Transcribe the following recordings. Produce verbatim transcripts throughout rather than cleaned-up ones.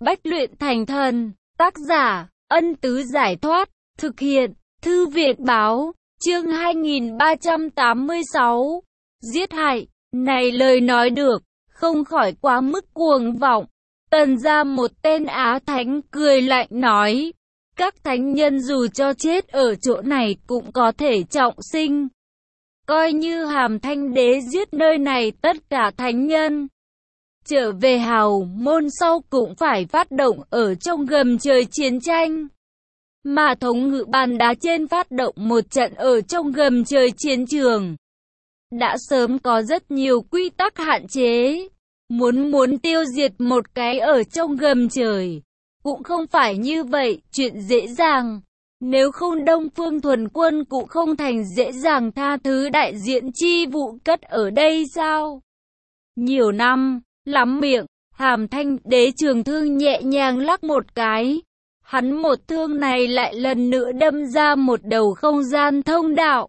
Bách luyện thành thần, tác giả, Ân Tứ Giải Thoát, thực hiện, Thư viện Báo, chương hai nghìn ba trăm tám mươi sáu, giết hại, này lời nói được, không khỏi quá mức cuồng vọng. Tần gia một tên Á Thánh cười lạnh nói, các thánh nhân dù cho chết ở chỗ này cũng có thể trọng sinh. Coi như Hàm Thanh Đế giết nơi này tất cả thánh nhân. Trở về hào môn sau cũng phải phát động ở trong gầm trời chiến tranh. Mà thống ngự bàn đá trên phát động một trận ở trong gầm trời chiến trường. Đã sớm có rất nhiều quy tắc hạn chế. Muốn muốn tiêu diệt một cái ở trong gầm trời. Cũng không phải như vậy, chuyện dễ dàng. Nếu không Đông Phương Thuần Quân cũng không thành dễ dàng tha thứ đại diện chi vụ cất ở đây sao? Nhiều năm, lắm miệng, Hàm Thanh Đế trường thương nhẹ nhàng lắc một cái. Hắn một thương này lại lần nữa đâm ra một đầu không gian thông đạo.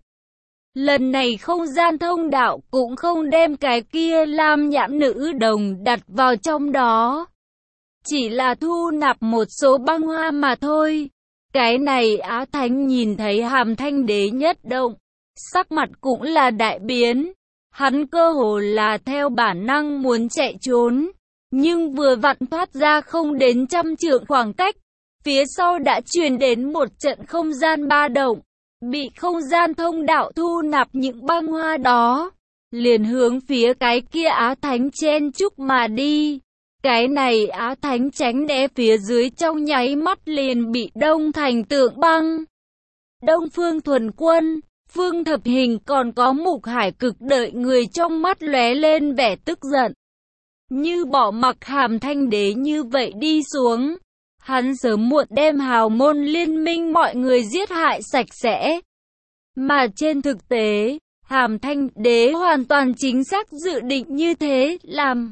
Lần này không gian thông đạo cũng không đem cái kia lam nhãn nữ đồng đặt vào trong đó. Chỉ là thu nạp một số băng hoa mà thôi. Cái này Á Thánh nhìn thấy Hàm Thanh Đế nhất động, sắc mặt cũng là đại biến. Hắn cơ hồ là theo bản năng muốn chạy trốn, nhưng vừa vặn thoát ra không đến trăm trượng khoảng cách, phía sau đã truyền đến một trận không gian ba động, bị không gian thông đạo thu nạp những băng hoa đó, liền hướng phía cái kia Á Thánh chen chúc mà đi. Cái này Á Thánh tránh né phía dưới trong nháy mắt liền bị đông thành tượng băng. Đông Phương Thuần Quân, Phương Thập Hình còn có Mục Hải Cực đợi người trong mắt lóe lên vẻ tức giận. Như bỏ mặc Hàm Thanh Đế như vậy đi xuống, hắn sớm muộn đem hào môn liên minh mọi người giết hại sạch sẽ. Mà trên thực tế, Hàm Thanh Đế hoàn toàn chính xác dự định như thế làm.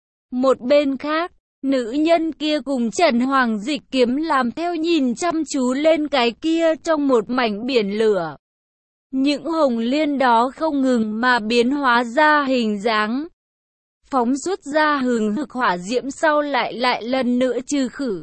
Một bên khác, nữ nhân kia cùng Trần Hoàng Dịch Kiếm làm theo nhìn chăm chú lên cái kia trong một mảnh biển lửa. Những hồng liên đó không ngừng mà biến hóa ra hình dáng. Phóng xuất ra hừng hực hỏa diễm sau lại lại lần nữa trừ khử.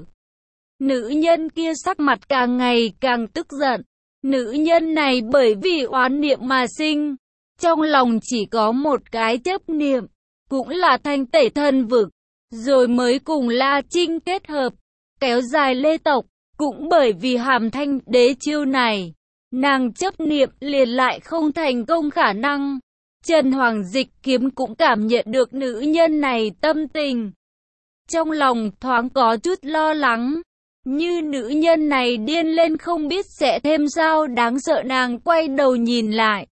Nữ nhân kia sắc mặt càng ngày càng tức giận. Nữ nhân này bởi vì oán niệm mà sinh. Trong lòng chỉ có một cái chấp niệm. Cũng là thanh tẩy thân vực. Rồi mới cùng La Trinh kết hợp. Kéo dài lê tộc. Cũng bởi vì Hàm Thanh Đế chiêu này. Nàng chấp niệm liền lại không thành công khả năng. Trần Hoàng Dịch Kiếm cũng cảm nhận được nữ nhân này tâm tình. Trong lòng thoáng có chút lo lắng. Như nữ nhân này điên lên không biết sẽ thêm sao đáng sợ. Nàng quay đầu nhìn lại.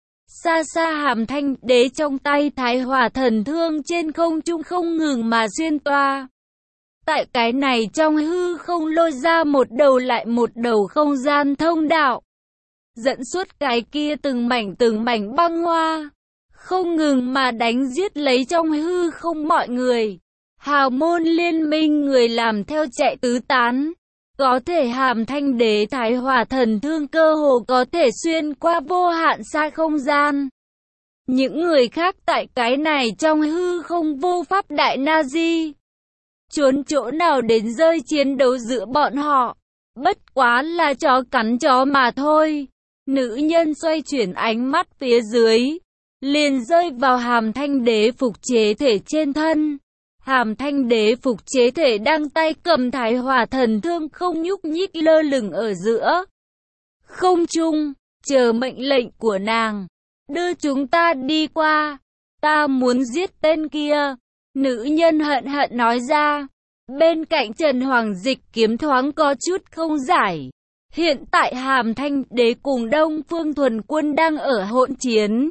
Xa xa Hàm Thanh Đế trong tay Thái Hỏa Thần Thương trên không trung không ngừng mà xuyên toa. Tại cái này trong hư không lôi ra một đầu lại một đầu không gian thông đạo. Dẫn suốt cái kia từng mảnh từng mảnh băng hoa. Không ngừng mà đánh giết lấy trong hư không mọi người. Hào môn liên minh người làm theo chạy tứ tán. Có thể Hàm Thanh Đế Thái Hỏa Thần Thương cơ hồ có thể xuyên qua vô hạn xa không gian. Những người khác tại cái này trong hư không vô pháp đại na di. Trốn chỗ nào đến rơi chiến đấu giữa bọn họ. Bất quá là chó cắn chó mà thôi. Nữ nhân xoay chuyển ánh mắt phía dưới. Liền rơi vào Hàm Thanh Đế phục chế thể trên thân. Hàm Thanh Đế phục chế thể đang tay cầm Thái Hỏa Thần Thương không nhúc nhích lơ lửng ở giữa không trung, chờ mệnh lệnh của nàng. Đưa chúng ta đi qua, ta muốn giết tên kia. Nữ nhân hận hận nói ra. Bên cạnh Trần Hoàng Dịch Kiếm thoáng có chút không giải. Hiện tại Hàm Thanh Đế cùng Đông Phương Thuần Quân đang ở hỗn chiến.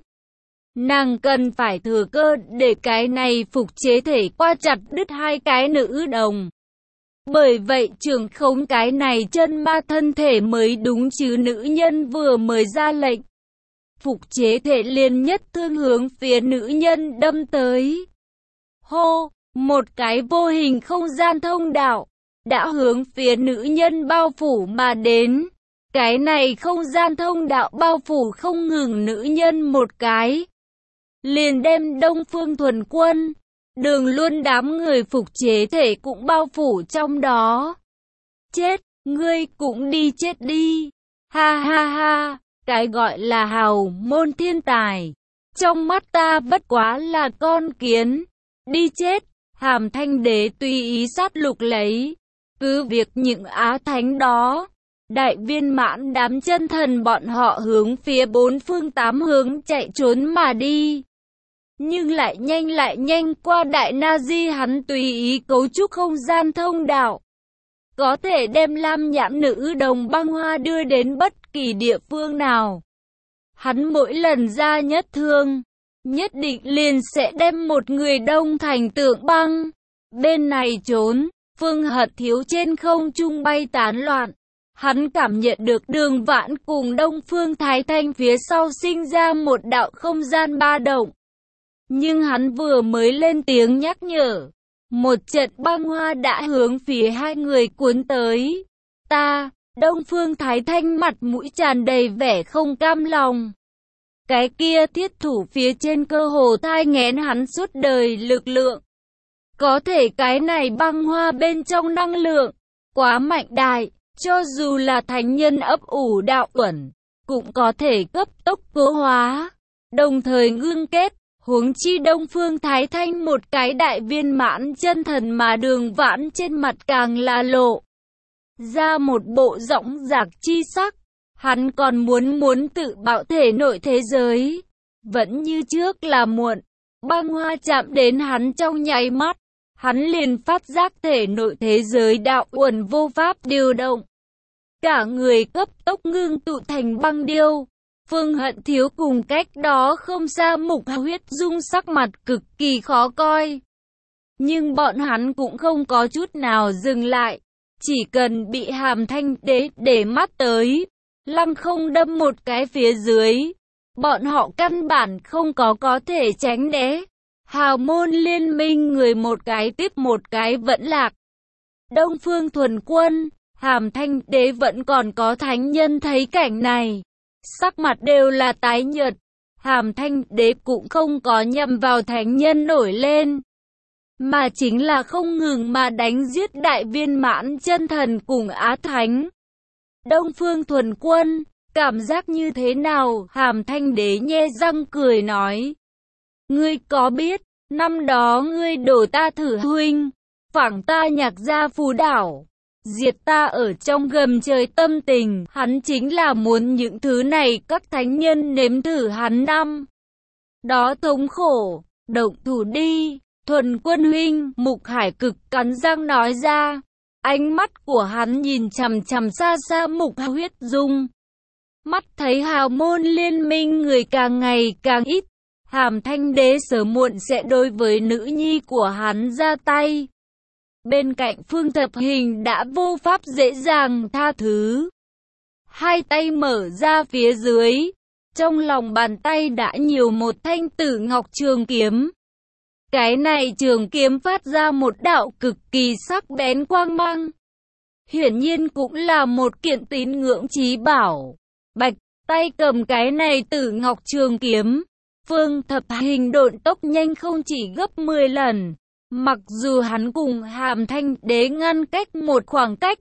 Nàng cần phải thừa cơ để cái này phục chế thể qua chặt đứt hai cái nữ đồng. Bởi vậy trưởng khống cái này chân ma thân thể mới đúng chứ. Nữ nhân vừa mới ra lệnh. Phục chế thể liền nhất thương hướng phía nữ nhân đâm tới. Hô, một cái vô hình không gian thông đạo đã hướng phía nữ nhân bao phủ mà đến. Cái này không gian thông đạo bao phủ không ngừng nữ nhân một cái. Liền đem Đông Phương Thuần Quân, Đường luôn đám người phục chế thể cũng bao phủ trong đó. Chết, ngươi cũng đi chết đi. Ha ha ha, cái gọi là hào môn thiên tài. Trong mắt ta bất quá là con kiến. Đi chết, Hàm Thanh Đế tùy ý sát lục lấy. Cứ việc những Á Thánh đó, đại viên mãn đám chân thần bọn họ hướng phía bốn phương tám hướng chạy trốn mà đi. Nhưng lại nhanh lại nhanh qua đại na di hắn tùy ý cấu trúc không gian thông đạo. Có thể đem lam nhãn nữ đồng băng hoa đưa đến bất kỳ địa phương nào. Hắn mỗi lần ra nhất thương, nhất định liền sẽ đem một người đông thành tượng băng. Bên này trốn, Phương Hận Thiếu trên không trung bay tán loạn. Hắn cảm nhận được Đường Vãn cùng Đông Phương Thái Thanh phía sau sinh ra một đạo không gian ba động. Nhưng hắn vừa mới lên tiếng nhắc nhở, một trận băng hoa đã hướng phía hai người cuốn tới. Ta, Đông Phương Thái Thanh mặt mũi tràn đầy vẻ không cam lòng. Cái kia thiết thủ phía trên cơ hồ thai nghén hắn suốt đời lực lượng. Có thể cái này băng hoa bên trong năng lượng quá mạnh đại, cho dù là thánh nhân ấp ủ đạo uẩn, cũng có thể cấp tốc cố hóa, đồng thời ngưng kết. Huống chi Đông Phương Thái Thanh một cái đại viên mãn chân thần mà Đường Vãn trên mặt càng là lộ ra một bộ dõng dạc chi sắc. Hắn còn muốn muốn tự bạo thể nội thế giới. Vẫn như trước là muộn. Băng hoa chạm đến hắn trong nháy mắt. Hắn liền phát giác thể nội thế giới đạo uẩn vô pháp điều động. Cả người cấp tốc ngưng tụ thành băng điêu. Phương Hận Thiếu cùng cách đó không xa Mục Huyết Dung sắc mặt cực kỳ khó coi. Nhưng bọn hắn cũng không có chút nào dừng lại. Chỉ cần bị Hàm Thanh Đế để mắt tới, lăng không đâm một cái phía dưới. Bọn họ căn bản không có có thể tránh né. Hào môn liên minh người một cái tiếp một cái vẫn lạc. Đông Phương Thuần Quân, Hàm Thanh Đế vẫn còn có thánh nhân thấy cảnh này. Sắc mặt đều là tái nhợt. Hàm Thanh Đế cũng không có nhằm vào thánh nhân nổi lên, mà chính là không ngừng mà đánh giết đại viên mãn chân thần cùng Á Thánh. Đông Phương Thuần Quân, cảm giác như thế nào? Hàm Thanh Đế nhe răng cười nói. Ngươi có biết, năm đó ngươi đổ ta thử huynh, phảng ta Nhạc Gia Phú Đảo, diệt ta ở trong gầm trời tâm tình, hắn chính là muốn những thứ này các thánh nhân nếm thử hắn năm đó thống khổ. Động thủ đi, Thuần Quân huynh, Mục Hải Cực cắn răng nói ra. Ánh mắt của hắn nhìn chằm chằm xa xa Mục Huyết Dung. Mắt thấy hào môn liên minh người càng ngày càng ít, Hàm Thanh Đế sớm muộn sẽ đối với nữ nhi của hắn ra tay. Bên cạnh Phương Thập Hình đã vô pháp dễ dàng tha thứ. Hai tay mở ra phía dưới, trong lòng bàn tay đã nhiều một thanh tử ngọc trường kiếm. Cái này trường kiếm phát ra một đạo cực kỳ sắc bén quang mang. Hiển nhiên cũng là một kiện tín ngưỡng chí bảo. Bạch, tay cầm cái này tử ngọc trường kiếm. Phương Thập Hình độn tốc nhanh không chỉ gấp mười lần. Mặc dù hắn cùng Hàm Thanh Đế ngăn cách một khoảng cách,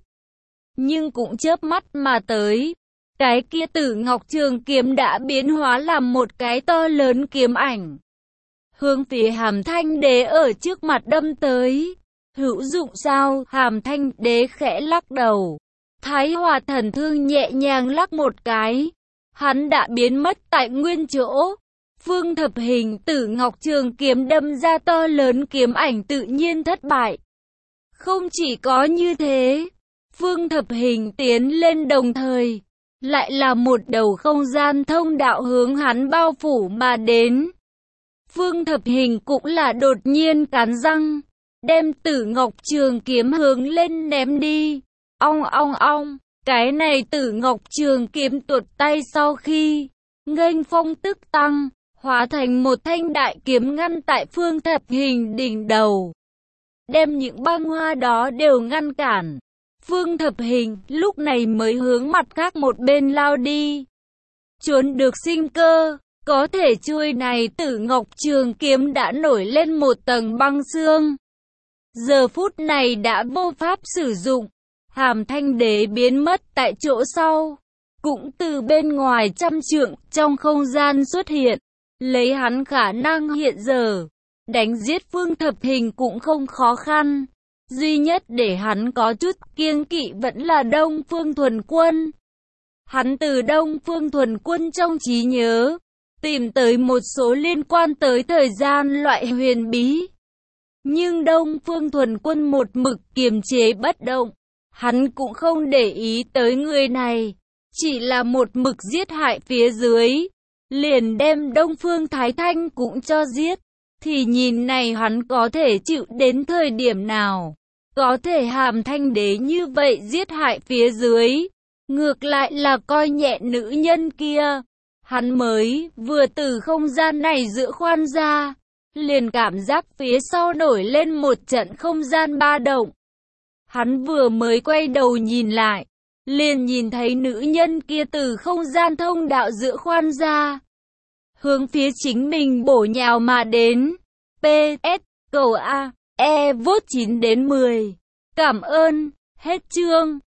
nhưng cũng chớp mắt mà tới. Cái kia tử ngọc trường kiếm đã biến hóa làm một cái to lớn kiếm ảnh, hướng phía Hàm Thanh Đế ở trước mặt đâm tới. Hữu dụng sao? Hàm Thanh Đế khẽ lắc đầu. Thái Hòa Thần Thương nhẹ nhàng lắc một cái, hắn đã biến mất tại nguyên chỗ. Phương Thập Hình tử ngọc trường kiếm đâm ra to lớn kiếm ảnh tự nhiên thất bại. Không chỉ có như thế, Phương Thập Hình tiến lên đồng thời, lại là một đầu không gian thông đạo hướng hắn bao phủ mà đến. Phương Thập Hình cũng là đột nhiên cắn răng, đem tử ngọc trường kiếm hướng lên ném đi. Ong ong ong, cái này tử ngọc trường kiếm tuột tay sau khi nghênh phong tức tăng, hóa thành một thanh đại kiếm ngăn tại Phương Thập Hình đỉnh đầu, đem những băng hoa đó đều ngăn cản. Phương Thập Hình lúc này mới hướng mặt khác một bên lao đi. Trốn được sinh cơ, Có thể chuôi này Tử Ngọc Trường Kiếm đã nổi lên một tầng băng xương. Giờ phút này đã vô pháp sử dụng. Hàm Thanh Đế biến mất tại chỗ sau. Cũng từ bên ngoài trăm trượng trong không gian xuất hiện. Lấy hắn khả năng hiện giờ, đánh giết Phương Thập Hình cũng không khó khăn. Duy nhất để hắn có chút kiêng kỵ vẫn là Đông Phương Thuần Quân. Hắn từ Đông Phương Thuần Quân trong trí nhớ, tìm tới một số liên quan tới thời gian loại huyền bí. Nhưng Đông Phương Thuần Quân một mực kiềm chế bất động. Hắn cũng không để ý tới người này, chỉ là một mực giết hại phía dưới. Liền đem Đông Phương Thái Thanh cũng cho giết. Thì nhìn này hắn có thể chịu đến thời điểm nào? Có thể Hàm Thanh Đế như vậy giết hại phía dưới. Ngược lại là coi nhẹ nữ nhân kia. Hắn mới vừa từ không gian này giữa khoan ra, liền cảm giác phía sau nổi lên một trận không gian ba động. Hắn vừa mới quay đầu nhìn lại, liền nhìn thấy nữ nhân kia từ không gian thông đạo giữa khoan ra, hướng phía chính mình bổ nhào mà đến. pê ét cầu A E vote chín đến mười. Cảm ơn. Hết chương.